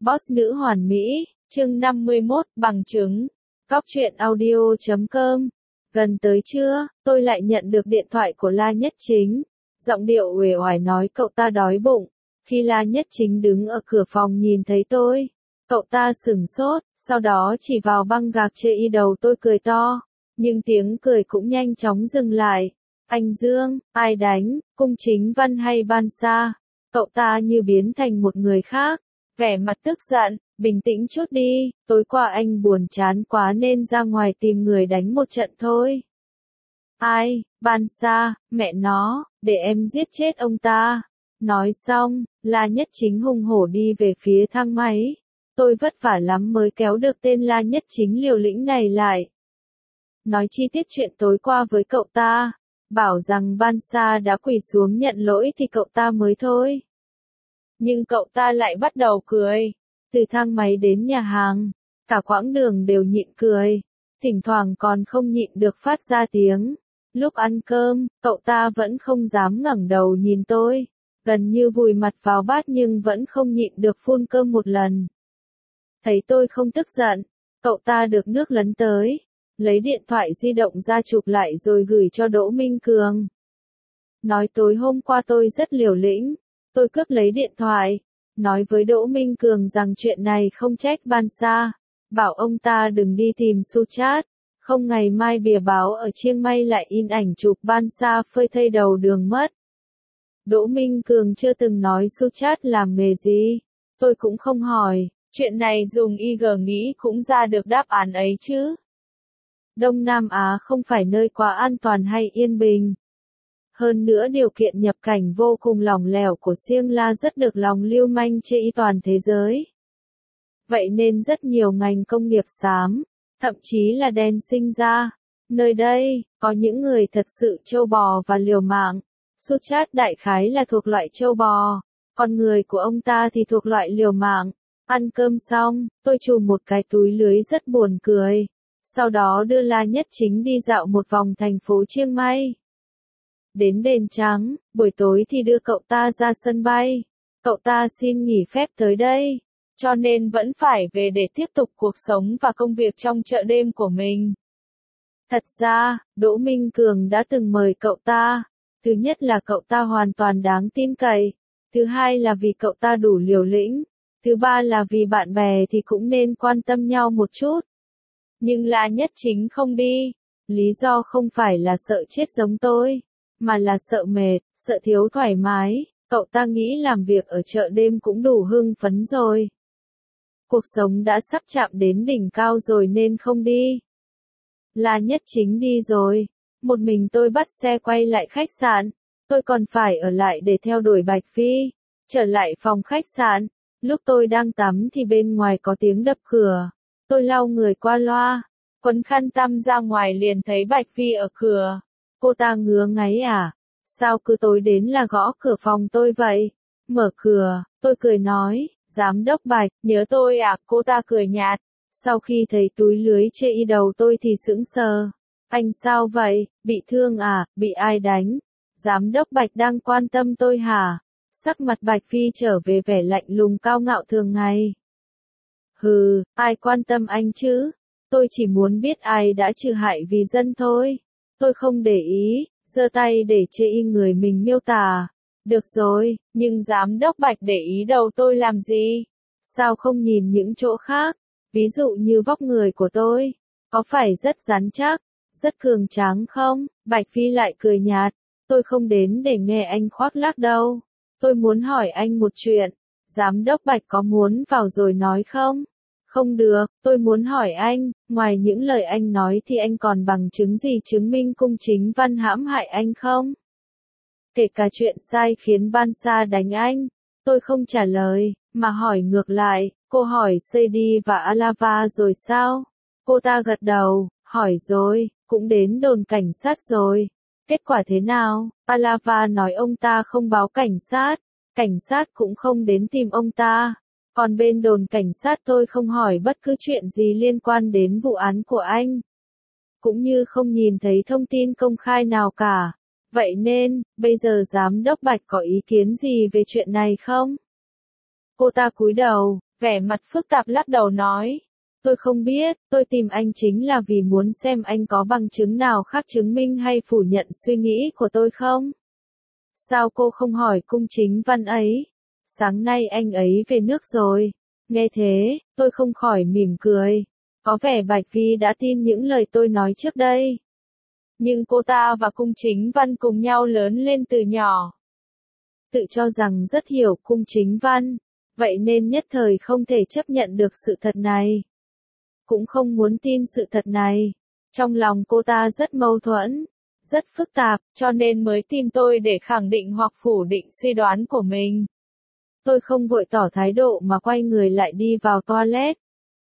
Boss nữ hoàn mỹ, chương 51, bằng chứng. Góc truyện audio.com. Gần tới trưa, tôi lại nhận được điện thoại của La Nhất Chính. Giọng điệu uể oải nói cậu ta đói bụng. Khi La Nhất Chính đứng ở cửa phòng nhìn thấy tôi, cậu ta sửng sốt, sau đó chỉ vào băng gạc chê y đầu tôi cười to. Nhưng tiếng cười cũng nhanh chóng dừng lại. Anh Dương, ai đánh, Cung Chính Văn hay Ban Sa? Cậu ta như biến thành một người khác. Vẻ mặt tức giận, bình tĩnh chút đi, tối qua anh buồn chán quá nên ra ngoài tìm người đánh một trận thôi. Ai, Ban Sa, mẹ nó, để em giết chết ông ta. Nói xong, La Nhất Chính hùng hổ đi về phía thang máy. Tôi vất vả lắm mới kéo được tên La Nhất Chính liều lĩnh này lại. Nói chi tiết chuyện tối qua với cậu ta, bảo rằng Ban Sa đã quỳ xuống nhận lỗi thì cậu ta mới thôi. Nhưng cậu ta lại bắt đầu cười. Từ thang máy đến nhà hàng, cả quãng đường đều nhịn cười. Thỉnh thoảng còn không nhịn được phát ra tiếng. Lúc ăn cơm, cậu ta vẫn không dám ngẩng đầu nhìn tôi. Gần như vùi mặt vào bát nhưng vẫn không nhịn được phun cơm một lần. Thấy tôi không tức giận, cậu ta được nước lấn tới. Lấy điện thoại di động ra chụp lại rồi gửi cho Đỗ Minh Cường. Nói tối hôm qua tôi rất liều lĩnh. Tôi cướp lấy điện thoại, nói với Đỗ Minh Cường rằng chuyện này không trách Ban Sa, bảo ông ta đừng đi tìm Suchat, không ngày mai bìa báo ở Chiang Mai lại in ảnh chụp Ban Sa phơi thây đầu đường mất. Đỗ Minh Cường chưa từng nói Suchat làm nghề gì, tôi cũng không hỏi, chuyện này dùng IG nghĩ cũng ra được đáp án ấy chứ. Đông Nam Á không phải nơi quá an toàn hay yên bình. Hơn nữa điều kiện nhập cảnh vô cùng lỏng lẻo của Siêng La rất được lòng lưu manh chê y toàn thế giới. Vậy nên rất nhiều ngành công nghiệp xám, thậm chí là đen sinh ra. Nơi đây, có những người thật sự trâu bò và liều mạng. Suchat đại khái là thuộc loại trâu bò, còn người của ông ta thì thuộc loại liều mạng. Ăn cơm xong, tôi chùm một cái túi lưới rất buồn cười. Sau đó đưa La Nhất Chính đi dạo một vòng thành phố Chiang Mai. Đến đền trắng, buổi tối thì đưa cậu ta ra sân bay. Cậu ta xin nghỉ phép tới đây, cho nên vẫn phải về để tiếp tục cuộc sống và công việc trong chợ đêm của mình. Thật ra, Đỗ Minh Cường đã từng mời cậu ta. Thứ nhất là cậu ta hoàn toàn đáng tin cậy. Thứ hai là vì cậu ta đủ liều lĩnh. Thứ ba là vì bạn bè thì cũng nên quan tâm nhau một chút. Nhưng La Nhất Chính không đi. Lý do không phải là sợ chết giống tôi, mà là sợ mệt, sợ thiếu thoải mái. Cậu ta nghĩ làm việc ở chợ đêm cũng đủ hưng phấn rồi. Cuộc sống đã sắp chạm đến đỉnh cao rồi nên không đi. La Nhất Chính đi rồi. Một mình tôi bắt xe quay lại khách sạn. Tôi còn phải ở lại để theo đuổi Bạch Phi. Trở lại phòng khách sạn. Lúc tôi đang tắm thì bên ngoài có tiếng đập cửa. Tôi lau người qua loa, quấn khăn tăm ra ngoài liền thấy Bạch Phi ở cửa. Cô ta ngứa ngáy à? Sao cứ tối đến là gõ cửa phòng tôi vậy? Mở cửa, tôi cười nói, giám đốc Bạch, nhớ tôi à? Cô ta cười nhạt. Sau khi thấy túi lưới chê y đầu tôi thì sững sờ. Anh sao vậy? Bị thương à? Bị ai đánh? Giám đốc Bạch đang quan tâm tôi hả? Sắc mặt Bạch Phi trở về vẻ lạnh lùng cao ngạo thường ngày. Hừ, ai quan tâm anh chứ? Tôi chỉ muốn biết ai đã trừ hại vì dân thôi. Tôi không để ý, giơ tay để chê y người mình miêu tả. Được rồi, nhưng giám đốc Bạch để ý đầu tôi làm gì? Sao không nhìn những chỗ khác? Ví dụ như vóc người của tôi, có phải rất rắn chắc, rất cường tráng không? Bạch Phi lại cười nhạt. Tôi không đến để nghe anh khoác lác đâu. Tôi muốn hỏi anh một chuyện. Giám đốc Bạch có muốn vào rồi nói không? Không được, tôi muốn hỏi anh, ngoài những lời anh nói thì anh còn bằng chứng gì chứng minh Cung Chính Văn hãm hại anh không? Kể cả chuyện sai khiến Ban Sa đánh anh. Tôi không trả lời, mà hỏi ngược lại, cô hỏi Seydi và Alava rồi sao? Cô ta gật đầu, hỏi rồi, cũng đến đồn cảnh sát rồi. Kết quả thế nào? Alava nói ông ta không báo cảnh sát cũng không đến tìm ông ta. Còn bên đồn cảnh sát tôi không hỏi bất cứ chuyện gì liên quan đến vụ án của anh. Cũng như không nhìn thấy thông tin công khai nào cả. Vậy nên, bây giờ giám đốc Bạch có ý kiến gì về chuyện này không? Cô ta cúi đầu, vẻ mặt phức tạp lắc đầu nói. Tôi không biết, tôi tìm anh chính là vì muốn xem anh có bằng chứng nào khác chứng minh hay phủ nhận suy nghĩ của tôi không? Sao cô không hỏi Cung Chính Văn ấy? Sáng nay anh ấy về nước rồi. Nghe thế, tôi không khỏi mỉm cười. Có vẻ Bạch Vi đã tin những lời tôi nói trước đây. Nhưng cô ta và Cung Chính Văn cùng nhau lớn lên từ nhỏ. Tự cho rằng rất hiểu Cung Chính Văn, vậy nên nhất thời không thể chấp nhận được sự thật này. Cũng không muốn tin sự thật này. Trong lòng cô ta rất mâu thuẫn, rất phức tạp, cho nên mới tìm tôi để khẳng định hoặc phủ định suy đoán của mình. Tôi không vội tỏ thái độ mà quay người lại đi vào toilet.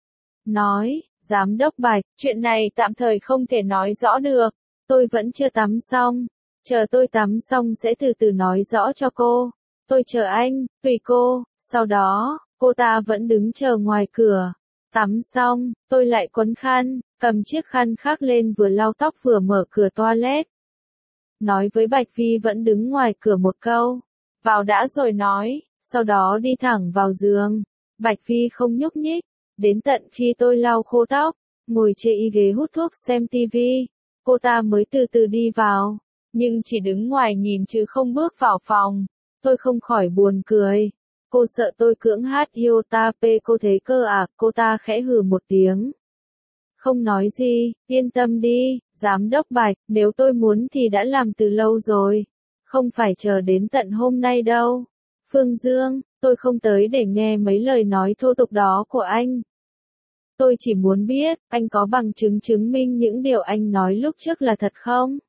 Nói, Giám đốc Bạch, chuyện này tạm thời không thể nói rõ được. Tôi vẫn chưa tắm xong. Chờ tôi tắm xong sẽ từ từ nói rõ cho cô. Tôi chờ anh, tùy cô. Sau đó, cô ta vẫn đứng chờ ngoài cửa. Tắm xong, tôi lại quấn khăn, cầm chiếc khăn khác lên vừa lau tóc vừa mở cửa toilet. Nói với Bạch Vi vẫn đứng ngoài cửa một câu. Vào đã rồi nói, sau đó đi thẳng vào giường. Bạch Vi không nhúc nhích, đến tận khi tôi lau khô tóc, ngồi trên ghế hút thuốc xem tivi, cô ta mới từ từ đi vào, nhưng chỉ đứng ngoài nhìn chứ không bước vào phòng. Tôi không khỏi buồn cười. Cô sợ tôi cưỡng hát iota p cô thế cơ à? Cô ta khẽ hừ một tiếng. Không nói gì, yên tâm đi, Giám đốc Bạch, nếu tôi muốn thì đã làm từ lâu rồi. Không phải chờ đến tận hôm nay đâu. Phương Dương, tôi không tới để nghe mấy lời nói thô tục đó của anh. Tôi chỉ muốn biết, anh có bằng chứng chứng minh những điều anh nói lúc trước là thật không?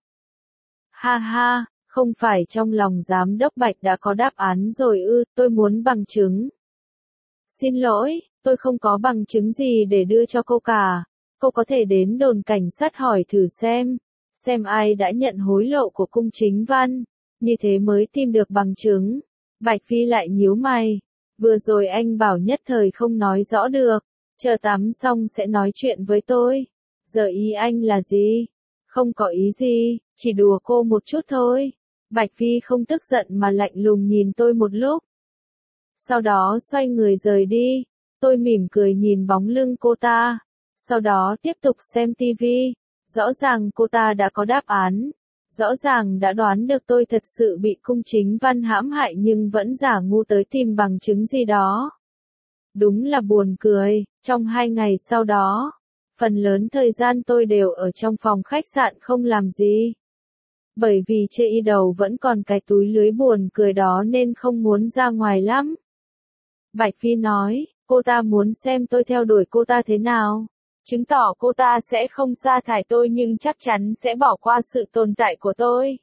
Ha ha, không phải trong lòng Giám đốc Bạch đã có đáp án rồi ư? Tôi muốn bằng chứng. Xin lỗi, tôi không có bằng chứng gì để đưa cho cô cả. Cô có thể đến đồn cảnh sát hỏi thử xem ai đã nhận hối lộ của Cung Chính Văn, như thế mới tìm được bằng chứng. Bạch Phi lại nhíu mày. Vừa rồi anh bảo nhất thời không nói rõ được, chờ tắm xong sẽ nói chuyện với tôi. Giờ ý anh là gì? Không có ý gì, chỉ đùa cô một chút thôi. Bạch Phi không tức giận mà lạnh lùng nhìn tôi một lúc. Sau đó xoay người rời đi. Tôi mỉm cười nhìn bóng lưng cô ta. Sau đó tiếp tục xem tivi. Rõ ràng cô ta đã có đáp án. Rõ ràng đã đoán được tôi thật sự bị Cung Chính Văn hãm hại nhưng vẫn giả ngu tới tìm bằng chứng gì đó. Đúng là buồn cười. Trong 2 ngày sau đó, phần lớn thời gian tôi đều ở trong phòng khách sạn không làm gì. Bởi vì chê y đầu vẫn còn cái túi lưới buồn cười đó nên không muốn ra ngoài lắm. Bạch Phi nói, cô ta muốn xem tôi theo đuổi cô ta thế nào. Chứng tỏ cô ta sẽ không sa thải tôi nhưng chắc chắn sẽ bỏ qua sự tồn tại của tôi.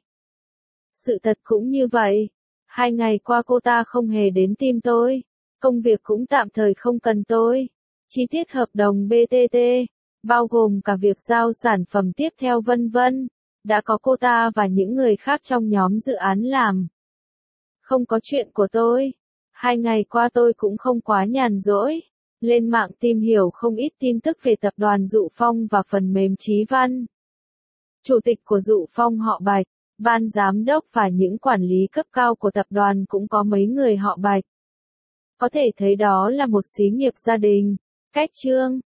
Sự thật cũng như vậy. 2 ngày qua cô ta không hề đến tìm tôi. Công việc cũng tạm thời không cần tôi. Chi tiết hợp đồng BTT, bao gồm cả việc giao sản phẩm tiếp theo vân vân, đã có cô ta và những người khác trong nhóm dự án làm. Không có chuyện của tôi. 2 ngày qua tôi cũng không quá nhàn rỗi. Lên mạng tìm hiểu không ít tin tức về tập đoàn Dụ Phong và phần mềm Chí Văn. Chủ tịch của Dụ Phong họ Bạch, ban giám đốc và những quản lý cấp cao của tập đoàn cũng có mấy người họ Bạch. Có thể thấy đó là một xí nghiệp gia đình. Cách chương